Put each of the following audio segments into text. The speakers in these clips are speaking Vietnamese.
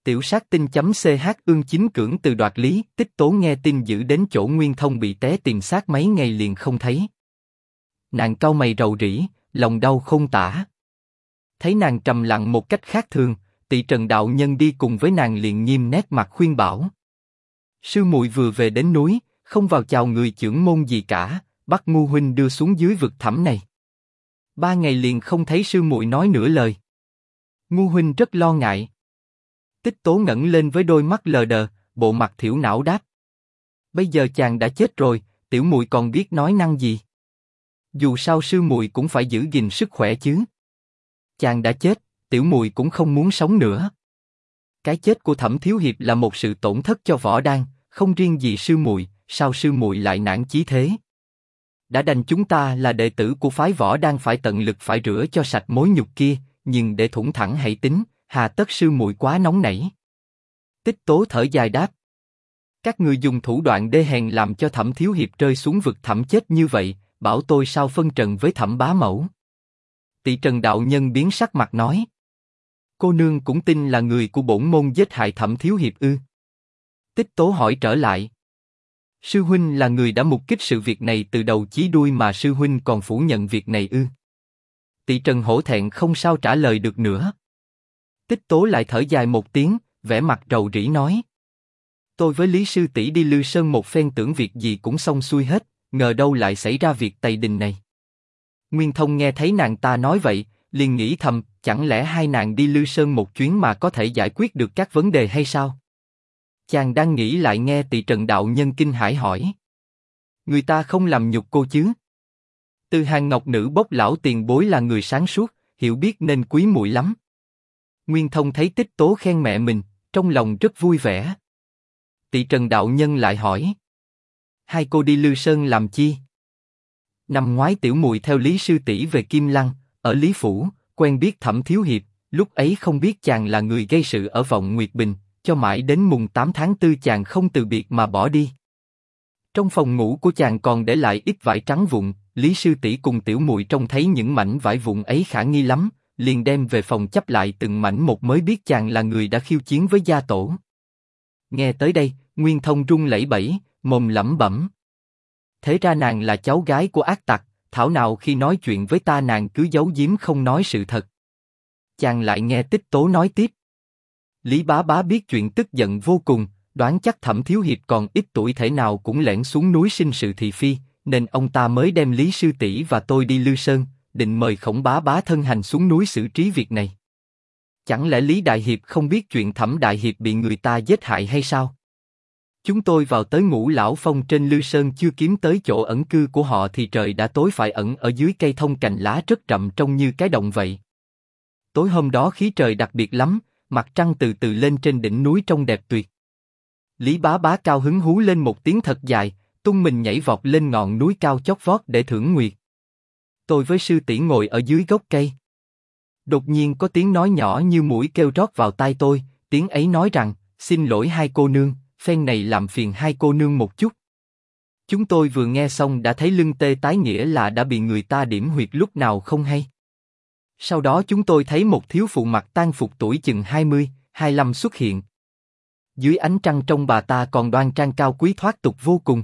Tiểu sát tinh.ch Ương Chính Cưỡng từ đoạt lý, Tích Tố nghe tin dữ đến chỗ Nguyên Thông bị té tìm xác mấy ngày liền không thấy. Nàng cau mày rầu rĩ, lòng đau khôn tả. Thấy nàng trầm lặng một cách khác thường, Tỵ Trần đạo nhân đi cùng với nàng liền nghiêm nét mặt khuyên bảo. Sư muội vừa về đến núi, không vào chào người chưởng môn gì cả, bắt Ngu huynh đưa xuống dưới vực thẳm này. 3 ngày liền không thấy sư muội nói nửa lời. Ngu huynh rất lo ngại. Tích Tố ngẩng lên với đôi mắt lờ đờ, bộ mặt thiểu não đáp. Bây giờ chàng đã chết rồi, tiểu muội còn biết nói năng gì? Dù sao sư muội cũng phải giữ gìn sức khỏe chứ. Chàng đã chết, tiểu muội cũng không muốn sống nữa. Cái chết của Thẩm thiếu hiệp là một sự tổn thất cho Võ Đan, không riêng gì sư muội, sao sư muội lại nản chí thế? Đã đành chúng ta là đệ tử của phái Võ Đan phải tận lực phải rửa cho sạch mối nhục kia, nhưng để thủng thẳng hãy tính, hà tất sư muội quá nóng nảy. Tích Tố thở dài đáp. Các người dùng thủ đoạn đê hèn làm cho Thẩm thiếu hiệp rơi xuống vực thẳm chết như vậy, bảo tôi sao phân trần với Thẩm bá mẫu? Tỵ Trần đạo nhân biến sắc mặt nói. Cô nương cũng tin là người của bổn môn giết hại Thẩm thiếu hiệp ư? Tích Tố hỏi trở lại. Sư huynh là người đã mục kích sự việc này từ đầu chí đuôi mà sư huynh còn phủ nhận việc này ư? Tỵ Trần hổ thẹn không sao trả lời được nữa. Tích Tố lại thở dài một tiếng, vẻ mặt rầu rĩ nói. Tôi với Lý sư tỷ đi Lư Sơn một phen tưởng việc gì cũng xong xuôi hết, ngờ đâu lại xảy ra việc tày đình này. Nguyên Thông nghe thấy nàng ta nói vậy, liền nghĩ thầm, chẳng lẽ hai nàng đi Lư Sơn một chuyến mà có thể giải quyết được các vấn đề hay sao? Chàng đang nghĩ lại nghe Tỵ Trần đạo nhân kinh hãi hỏi. Người ta không làm nhục cô chứ? Từ Hàng Ngọc nữ bốc lão tiền bối là người sáng suốt, hiểu biết nên quý muội lắm. Nguyên Thông thấy Tích Tố khen mẹ mình, trong lòng rất vui vẻ. Tỵ Trần đạo nhân lại hỏi. Hai cô đi Lư Sơn làm chi? Năm ngoái tiểu muội theo Lý sư tỷ về Kim Lăng, ở Lý Phủ, quen biết Thẩm thiếu hiệp, lúc ấy không biết chàng là người gây sự ở Vọng Nguyệt Bình, cho mãi đến mùng 8 tháng 4 chàng không từ biệt mà bỏ đi. Trong phòng ngủ của chàng còn để lại ít vải trắng vụn, Lý sư tỷ cùng tiểu muội trông thấy những mảnh vải vụn ấy khả nghi lắm, liền đem về phòng chắp lại từng mảnh một mới biết chàng là người đã khiêu chiến với gia tổ. Nghe tới đây, Nguyên Thông run lẩy bẩy, mồm lẩm bẩm. Thế ra nàng là cháu gái của ác tặc, thảo nào khi nói chuyện với ta nàng cứ giấu giếm không nói sự thật. Chàng lại nghe Tích Tố nói tiếp. Lý bá bá biết chuyện tức giận vô cùng, đoán chắc Thẩm thiếu hiệp còn ít tuổi thể nào cũng lẻn xuống núi sinh sự thị phi, nên ông ta mới đem Lý sư tỷ và tôi đi Lư Sơn, định mời Khổng bá bá thân hành xuống núi xử trí việc này. Chẳng lẽ Lý đại hiệp không biết chuyện Thẩm đại hiệp bị người ta giết hại hay sao? Chúng tôi vào tới Ngũ Lão Phong trên Lư Sơn chưa kiếm tới chỗ ẩn cư của họ thì trời đã tối, phải ẩn ở dưới cây thông cành lá rất rậm trông như cái động vậy. Tối hôm đó khí trời đặc biệt lắm, mặt trăng từ từ lên trên đỉnh núi trông đẹp tuyệt. Lý bá bá cao hứng hú lên một tiếng thật dài, tung mình nhảy vọt lên ngọn núi cao chót vót để thưởng nguyệt. Tôi với sư tỷ ngồi ở dưới gốc cây. Đột nhiên có tiếng nói nhỏ như muỗi kêu rót vào tai tôi, tiếng ấy nói rằng, xin lỗi hai cô nương, phen này làm phiền hai cô nương một chút. Chúng tôi vừa nghe xong đã thấy lưng tê tái, nghĩa là đã bị người ta điểm huyệt lúc nào không hay. Sau đó chúng tôi thấy một thiếu phụ mặc tang phục tuổi chừng 20, 25 xuất hiện. Dưới ánh trăng trông bà ta còn đoan trang cao quý thoát tục vô cùng.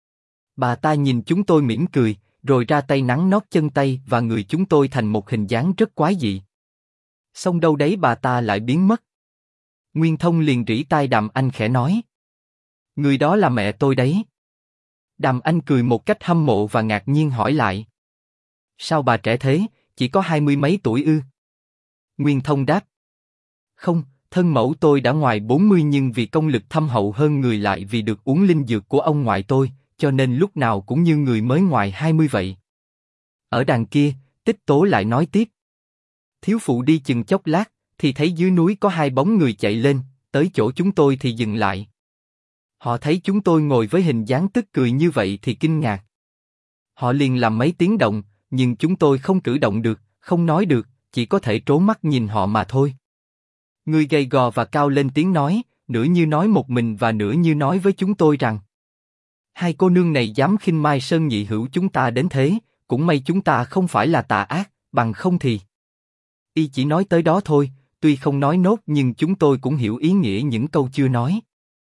Bà ta nhìn chúng tôi mỉm cười, rồi ra tay nắn nót chân tay và người chúng tôi thành một hình dáng rất quái dị. Xong đâu đấy bà ta lại biến mất. Nguyên Thông liền rỉ tai Đàm Anh khẽ nói. Người đó là mẹ tôi đấy. Đàm Anh cười một cách hâm mộ và ngạc nhiên hỏi lại. Sao bà trẻ thế, chỉ có 20 mấy tuổi ư? Nguyên Thông đáp. Không, thân mẫu tôi đã ngoài 40 nhưng vì công lực thâm hậu hơn người lại vì được uống linh dược của ông ngoại tôi, cho nên lúc nào cũng như người mới ngoài 20 vậy. Ở đằng kia, Tích Tố lại nói tiếp. Thiếu phụ đi chừng chốc lát, thì thấy dưới núi có hai bóng người chạy lên, tới chỗ chúng tôi thì dừng lại. Họ thấy chúng tôi ngồi với hình dáng tức cười như vậy thì kinh ngạc. Họ liền làm mấy tiếng động, nhưng chúng tôi không cử động được, không nói được, chỉ có thể trố mắt nhìn họ mà thôi. Người gầy gò và cao lên tiếng nói, nửa như nói một mình và nửa như nói với chúng tôi rằng: hai cô nương này dám khinh Mai Sơn nhị hữu chúng ta đến thế, cũng may chúng ta không phải là tà ác, bằng không thì... Y chỉ nói tới đó thôi, tuy không nói nốt nhưng chúng tôi cũng hiểu ý nghĩa những câu chưa nói.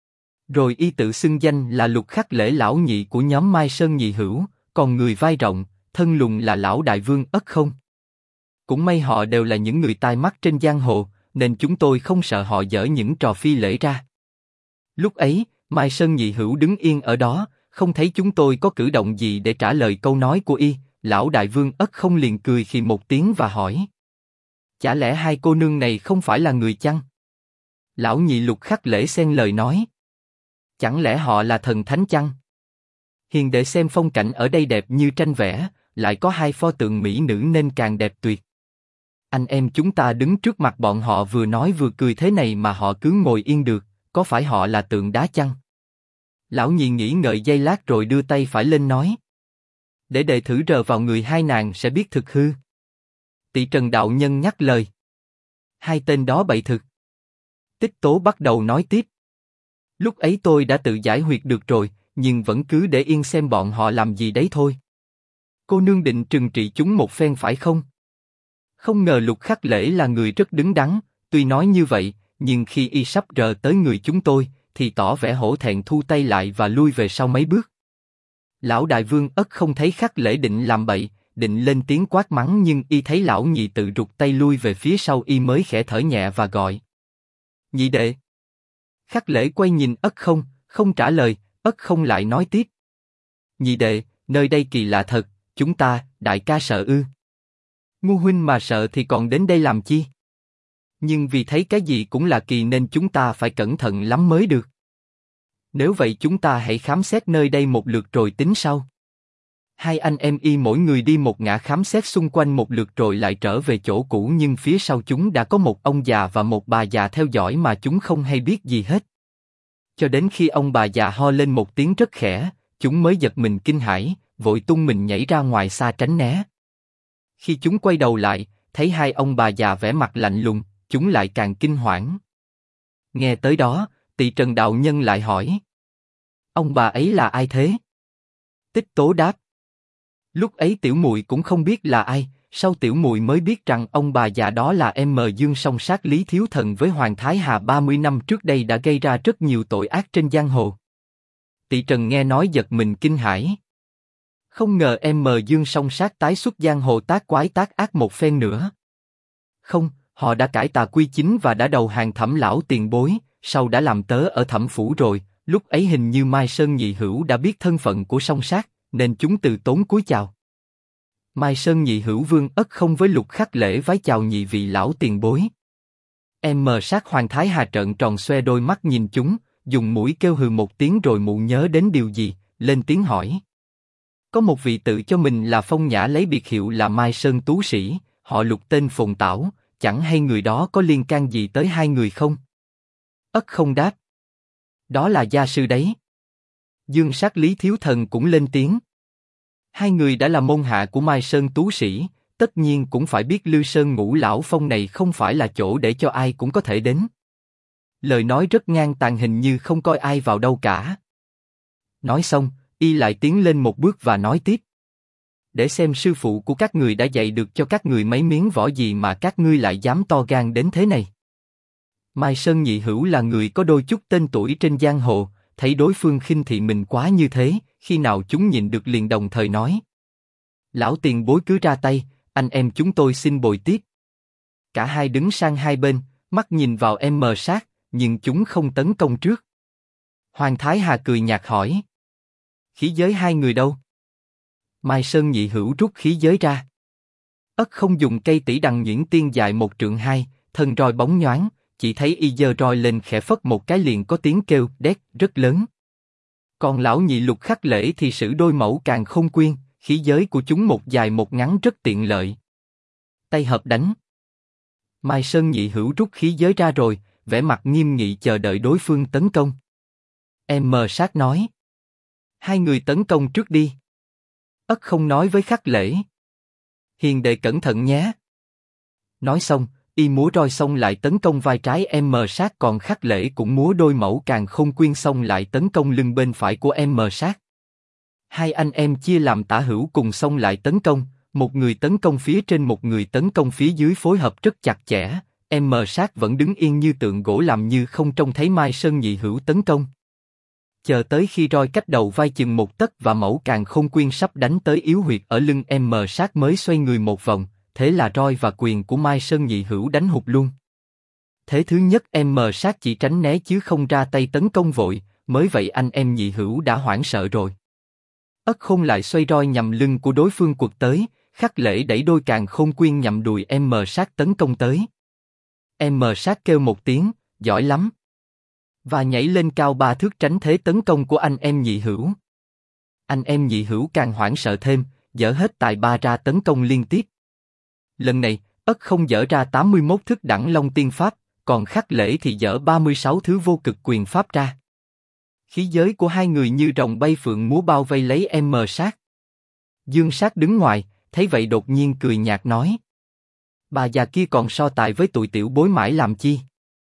Rồi y tự xưng danh là Lục Khắc Lễ lão nhị của nhóm Mai Sơn nhị hữu, còn người vai rộng, thân lùn là lão đại vương Ất Không. Cũng may họ đều là những người tai mắt trên giang hồ, nên chúng tôi không sợ họ dở những trò phi lễ ra. Lúc ấy, Mai Sơn nhị hữu đứng yên ở đó, không thấy chúng tôi có cử động gì để trả lời câu nói của y. Lão đại vương Ất Không liền cười khì một tiếng và hỏi: chả lẽ hai cô nương này không phải là người chăng? Lão nhị Lục Khắc Lễ xen lời nói: chẳng lẽ họ là thần thánh chăng? Hiền đệ xem phong cảnh ở đây đẹp như tranh vẽ, lại có hai pho tượng mỹ nữ nên càng đẹp tuyệt. Anh em chúng ta đứng trước mặt bọn họ vừa nói vừa cười thế này mà họ cứ ngồi yên được, có phải họ là tượng đá chăng? Lão nhị nghĩ ngợi giây lát rồi đưa tay phải lên nói: để đệ thử rờ vào người hai nàng sẽ biết thực hư. Tỵ Trần đạo nhân nhắc lời: hai tên đó bậy thực. Tích Tố bắt đầu nói tiếp: lúc ấy tôi đã tự giải huyệt được rồi, nhưng vẫn cứ để yên xem bọn họ làm gì đấy thôi. Cô nương định trừng trị chúng một phen phải không? Không ngờ Lục Khắc Lễ là người rất đứng đắn, tuy nói như vậy, nhưng khi y sắp rờ tới người chúng tôi, thì tỏ vẻ hổ thẹn thu tay lại và lui về sau mấy bước. Lão đại vương Ất Không thấy Khắc Lễ định làm bậy, định lên tiếng quát mắng nhưng y thấy lão nhị tự rụt tay lui về phía sau y mới khẽ thở nhẹ và gọi: nhị đệ. Khắc Lễ quay nhìn Ất Không, không trả lời. Ất Không lại nói tiếp: nhị đệ, nơi đây kỳ lạ thật, chúng ta, đại ca sợ ư? Ngu huynh mà sợ thì còn đến đây làm chi? Nhưng vì thấy cái gì cũng là kỳ nên chúng ta phải cẩn thận lắm mới được. Nếu vậy chúng ta hãy khám xét nơi đây một lượt rồi tính sau. Hai anh em y mỗi người đi một ngã khám xét xung quanh một lượt rồi lại trở về chỗ cũ, nhưng phía sau chúng đã có một ông già và một bà già theo dõi mà chúng không hay biết gì hết. Cho đến khi ông bà già ho lên một tiếng rất khẽ, chúng mới giật mình kinh hãi, vội tung mình nhảy ra ngoài xa tránh né. Khi chúng quay đầu lại, thấy hai ông bà già vẻ mặt lạnh lùng, chúng lại càng kinh hoảng. Nghe tới đó, Tỵ Trần đạo nhân lại hỏi: ông bà ấy là ai thế? Tích Tố đáp: lúc ấy tiểu muội cũng không biết là ai, sau tiểu muội mới biết rằng ông bà già đó là M Dương song sát Lý Thiếu Thần với Hoàng Thái Hà 30 năm trước đây đã gây ra rất nhiều tội ác trên giang hồ. Tỵ Trần nghe nói giật mình kinh hãi. Không ngờ M Dương song sát tái xuất giang hồ tác quái tác ác một phen nữa. Không, họ đã cải tà quy chính và đã đầu hàng Thẩm lão tiền bối, sau đã làm tớ ở Thẩm phủ rồi. Lúc ấy hình như Mai Sơn nhị hữu đã biết thân phận của song sát, nên chúng từ tốn cúi chào. Mai Sơn nhị hữu Vương Ất Không với Lục Khắc Lễ vái chào nhị vị lão tiền bối. Sát Hoàng Thái Hà trợn tròn xoe đôi mắt nhìn chúng, dùng mũi kêu hừ một tiếng rồi mụ nhớ đến điều gì, lên tiếng hỏi: có một vị tự cho mình là Phong Nhã lấy biệt hiệu là Mai Sơn tú sĩ, họ Lục tên Phồn Tảo, chẳng hay người đó có liên can gì tới hai người không? Ất Không đáp: đó là gia sư đấy. Dương sát Lý Thiếu Thần cũng lên tiếng: hai người đã là môn hạ của Mai Sơn tú sĩ, tất nhiên cũng phải biết Lư Sơn Ngũ lão phong này không phải là chỗ để cho ai cũng có thể đến. Lời nói rất ngang tàn, hình như không coi ai vào đâu cả. Nói xong, y lại tiến lên một bước và nói tiếp: để xem sư phụ của các người đã dạy được cho các người mấy miếng võ gì mà các ngươi lại dám to gan đến thế này. Mai Sơn nhị hữu là người có đôi chút tên tuổi trên giang hồ, thấy đối phương khinh thị mình quá như thế, khi nào chúng nhìn được liền đồng thời nói: lão tiền bối cứ ra tay, anh em chúng tôi xin bồi tiếp. Cả hai đứng sang hai bên, mắt nhìn vào sát, nhưng chúng không tấn công trước. Hoàng Thái Hà cười nhạt hỏi: khí giới hai người đâu? Mai Sơn nhị hữu rút khí giới ra. Ất Không dùng cây tỷ đằng nhuyễn tiên dài 1 trượng 2, thân roi bóng nhoáng, chỉ thấy y giơ roi lên khẽ phất một cái liền có tiếng kêu đét rất lớn. Còn lão nhị Lục Khắc Lễ thì sử đôi mẫu càng khôn quyên, khí giới của chúng một dài một ngắn rất tiện lợi. Tay hợp đánh. Mai Sơn nhị hữu rút khí giới ra rồi, vẻ mặt nghiêm nghị chờ đợi đối phương tấn công. Sát nói: hai người tấn công trước đi. Ất Không nói với Khắc Lễ: hiền đệ cẩn thận nhé. Nói xong, y múa roi xong lại tấn công vai trái sát, còn Khắc Lễ cũng múa đôi mẫu càng khôn quyên xong lại tấn công lưng bên phải của sát. Hai anh em chia làm tả hữu cùng xong lại tấn công, một người tấn công phía trên một người tấn công phía dưới phối hợp rất chặt chẽ, Sát vẫn đứng yên như tượng gỗ làm như không trông thấy Mai Sơn Nhị Hữu tấn công. Chờ tới khi roi cách đầu vai chừng 1 tấc và mẫu càn khôn quyên sắp đánh tới yếu huyệt ở lưng Sát mới xoay người một vòng, thế là roi và quyền của Mai Sơn Nhị Hữu đánh hụt luôn. Thế thứ nhất Sát chỉ tránh né chứ không ra tay tấn công vội, mới vậy anh em Nhị Hữu đã hoảng sợ rồi. Ất Khôn lại xoay roi nhằm lưng của đối phương quật tới, Khắc Lễ đẩy đôi càn khôn quyên nhằm đùi Sát tấn công tới. Sát kêu một tiếng, giỏi lắm, và nhảy lên cao 3 thước tránh thế tấn công của anh em Nhị Hữu. Anh em Nhị Hữu càng hoảng sợ thêm, dở hết tài ba ra tấn công liên tiếp. Lần này, Ất Khôn dở ra 81 thức đẳng long tiên pháp, còn Khắc Lễ thì dở 36 thứ vô cực quyền pháp ra. Khí giới của hai người như rồng bay phượng múa bao vây lấy Sát. Dương Sát đứng ngoài, thấy vậy đột nhiên cười nhạt nói: bà già kia còn so tài với tụi tiểu bối mãi làm chi?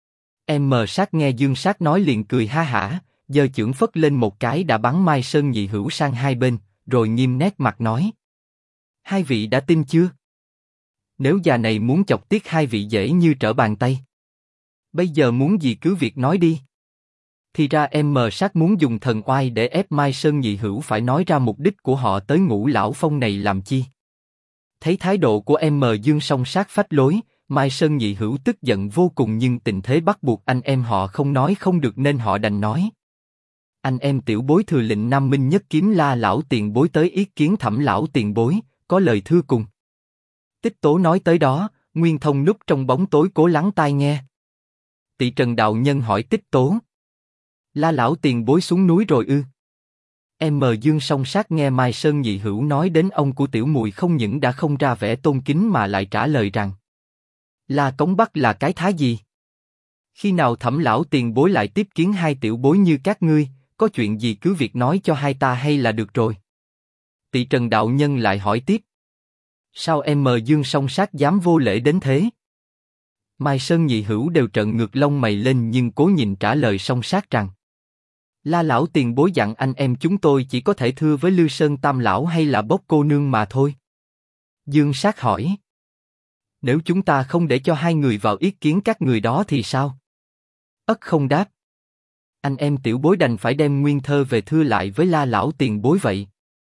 Sát nghe Dương Sát nói liền cười ha hả, giơ chưởng phất lên một cái đã bắn Mai Sơn Nhị Hữu sang hai bên, rồi nghiêm nét mặt nói: hai vị đã tin chưa? Nếu già này muốn chọc tiết hai vị dễ như trở bàn tay. Bây giờ muốn gì cứ việc nói đi. Thì ra Sát muốn dùng thần oai để ép Mai Sơn Nhị Hữu phải nói ra mục đích của họ tới Ngũ Lão Phong này làm chi. Thấy thái độ của Dương song sát phách lối, Mai Sơn Nhị Hữu tức giận vô cùng nhưng tình thế bắt buộc anh em họ không nói không được nên họ đành nói: anh em tiểu bối thừa lệnh Nam Minh Nhất Kiếm La lão tiền bối tới ý kiến Thẩm lão tiền bối, có lời thưa cùng. Tích Tố nói tới đó, Nguyên Thông núp trong bóng tối cố lắng tai nghe. Tỵ Trần đạo nhân hỏi Tích Tố: La lão tiền bối xuống núi rồi ư? Dương song sát nghe Mai Sơn Nhị Hữu nói đến ông của tiểu muội không những đã không ra vẻ tôn kính mà lại trả lời rằng: La Cống Bắc là cái thá gì? Khi nào Thẩm lão tiền bối lại tiếp kiến hai tiểu bối như các ngươi, có chuyện gì cứ việc nói cho hai ta hay là được rồi. Tỵ Trần đạo nhân lại hỏi tiếp: sao Dương song sát dám vô lễ đến thế? Mai Sơn Nhị Hữu đều trợn ngược lông mày lên nhưng cố nhìn trả lời song sát rằng: La lão tiền bối dặn anh em chúng tôi chỉ có thể thưa với Lư Sơn Tam lão hay là Bốc cô nương mà thôi. Dương Sát hỏi: nếu chúng ta không để cho hai người vào ý kiến các người đó thì sao? Ất không đáp: anh em tiểu bối đành phải đem nguyên thơ về thưa lại với La lão tiền bối vậy.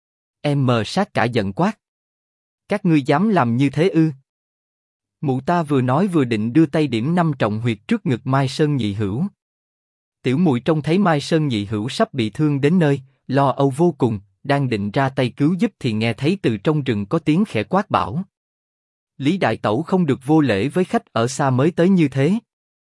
Sát cả giận quát: các ngươi dám làm như thế ư? Mụ ta vừa nói vừa định đưa tay điểm 5 trọng huyệt trước ngực Mai Sơn Nhị Hữu. Tiểu muội trông thấy Mai Sơn Nhị Hữu sắp bị thương đến nơi, lo âu vô cùng, đang định ra tay cứu giúp thì nghe thấy từ trong rừng có tiếng khẽ quát bảo: Lý đại tẩu không được vô lễ với khách ở xa mới tới như thế.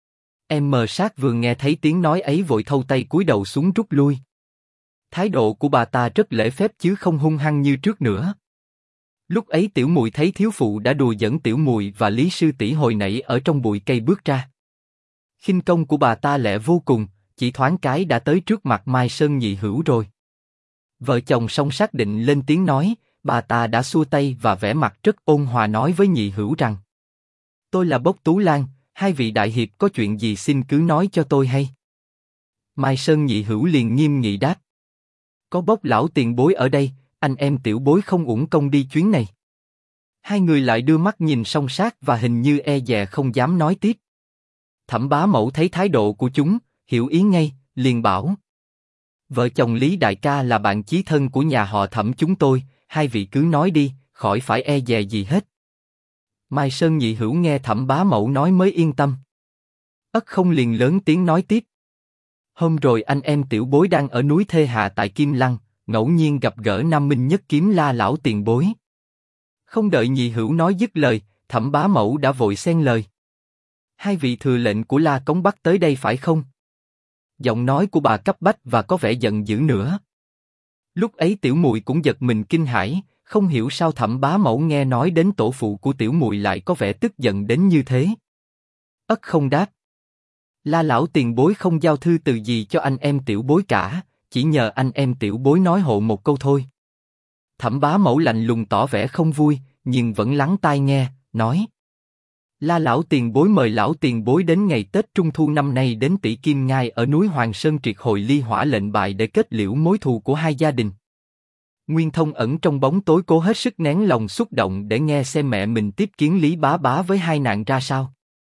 Sát vừa nghe thấy tiếng nói ấy vội thâu tay cúi đầu xuống rút lui. Thái độ của bà ta rất lễ phép chứ không hung hăng như trước nữa. Lúc ấy tiểu muội thấy thiếu phụ đã đùa giỡn tiểu muội và Lý sư tỷ hồi nãy ở trong bụi cây bước ra. Khinh công của bà ta lẹ vô cùng, chỉ thoáng cái đã tới trước mặt Mai Sơn Nhị Hữu rồi. Vợ chồng song xác định lên tiếng nói, bà ta đã xua tay và vẻ mặt rất ôn hòa nói với Nhị Hữu rằng: tôi là Bốc Tú Lan, hai vị đại hiệp có chuyện gì xin cứ nói cho tôi hay. Mai Sơn Nhị Hữu liền nghiêm nghị đáp: có Bốc lão tiền bối ở đây, anh em tiểu bối không uổng công đi chuyến này. Hai người lại đưa mắt nhìn song sát và hình như e dè không dám nói tiếp. Thẩm bá mẫu thấy thái độ của chúng, hiểu ý ngay, liền bảo: vợ chồng Lý đại ca là bạn chí thân của nhà họ Thẩm chúng tôi, hai vị cứ nói đi, khỏi phải e dè gì hết. Mai Sơn Nhị Hữu nghe Thẩm bá mẫu nói mới yên tâm. Ất không liền lớn tiếng nói tiếp: hôm rồi anh em tiểu bối đang ở núi Thê Hạ tại Kim Lăng, ngẫu nhiên gặp gỡ Nam Minh Nhất Kiếm La lão tiền bối. Không đợi Nhị Hữu nói dứt lời, Thẩm bá mẫu đã vội xen lời: hai vị thừa lệnh của La Cống Bắc tới đây phải không? Giọng nói của bà cấp bách và có vẻ giận dữ nữa. Lúc ấy tiểu muội cũng giật mình kinh hãi, không hiểu sao Thẩm bá mẫu nghe nói đến tổ phụ của tiểu muội lại có vẻ tức giận đến như thế. Ất không đáp: La lão tiền bối không giao thư từ gì cho anh em tiểu bối cả, chỉ nhờ anh em tiểu bối nói hộ một câu thôi. Thẩm bá mẫu lạnh lùng tỏ vẻ không vui, nhưng vẫn lắng tai nghe, nói: La lão tiền bối mời lão tiền bối đến ngày Tết Trung Thu năm nay đến Tỷ Kim Ngai ở núi Hoàng Sơn triệt hồi ly hỏa lệnh bài để kết liễu mối thù của hai gia đình. Nguyên Thông ẩn trong bóng tối cố hết sức nén lòng xúc động để nghe xem mẹ mình tiếp kiến Lý bá bá với hai nàng ra sao.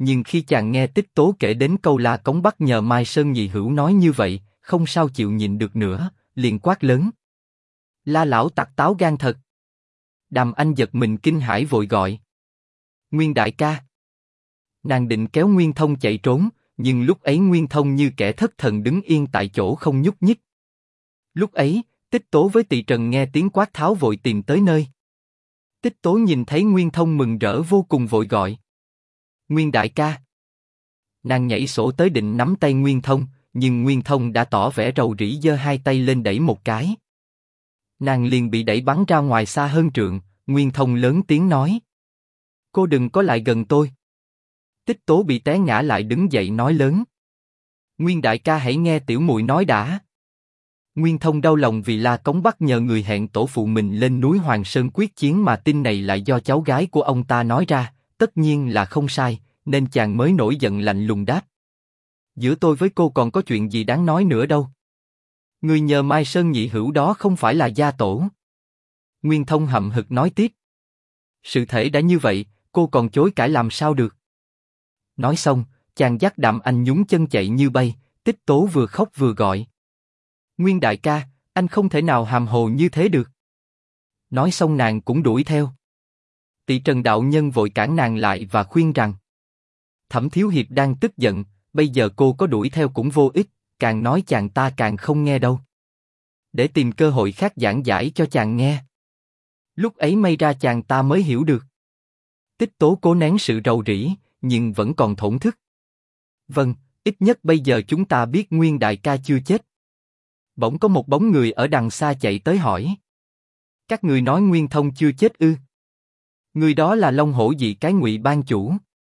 nhưng khi chàng nghe Tích Tố kể đến câu La Cống Bắc nhờ Mai Sơn nhị hữu nói như vậy, không sao chịu nhịn được nữa, liền quát lớn. La lão tặc táo gan thật. Đàm Anh giật mình kinh hãi vội gọi. Nguyên đại ca. Nàng định kéo Nguyên Thông chạy trốn, nhưng lúc ấy Nguyên Thông như kẻ thất thần đứng yên tại chỗ không nhúc nhích. Lúc ấy, Tích Tố với Tỳ Trần nghe tiếng quát tháo vội tìm tới nơi. Tích Tố nhìn thấy Nguyên Thông mừng rỡ vô cùng vội gọi. Nguyên đại ca. Nàng nhảy sổ tới định nắm tay Nguyên Thông, nhưng Nguyên Thông đã tỏ vẻ rầu rĩ giơ hai tay lên đẩy một cái. Nàng liền bị đẩy bắn ra ngoài xa hơn trượng, Nguyên Thông lớn tiếng nói. Cô đừng có lại gần tôi. Tích Tố bị té ngã lại đứng dậy nói lớn. Nguyên đại ca hãy nghe tiểu muội nói đã. Nguyên Thông đau lòng vì La Cống Bắc nhờ người hẹn tổ phụ mình lên núi Hoàng Sơn quyết chiến mà tin này lại do cháu gái của ông ta nói ra, tất nhiên là không sai, nên chàng mới nổi giận lạnh lùng đáp. Giữa tôi với cô còn có chuyện gì đáng nói nữa đâu. Người nhờ Mai Sơn nhị hữu đó không phải là gia tổ. Nguyên Thông hậm hực nói tiếp. Sự thể đã như vậy, cô còn chối cãi làm sao được. Nói xong, chàng dắt Đàm Anh nhún chân chạy như bay, Tích Tố vừa khóc vừa gọi. Nguyên đại ca, anh không thể nào hàm hồ như thế được. Nói xong nàng cũng đuổi theo. Tỳ Trần đạo nhân vội cản nàng lại và khuyên rằng. Thẩm thiếu hiệp đang tức giận, bây giờ cô có đuổi theo cũng vô ích, càng nói chàng ta càng không nghe đâu. Để tìm cơ hội khác giảng giải cho chàng nghe. Lúc ấy may ra chàng ta mới hiểu được. Tích Tố cố nén sự rầu rĩ, nhưng vẫn còn thổn thức. Vâng, ít nhất bây giờ chúng ta biết Nguyên đại ca chưa chết. Bỗng có một bóng người ở đằng xa chạy tới hỏi. Các người nói Nguyên Thông chưa chết ư? Người đó là Long Hổ Dị cái Ngụy Ban chủ.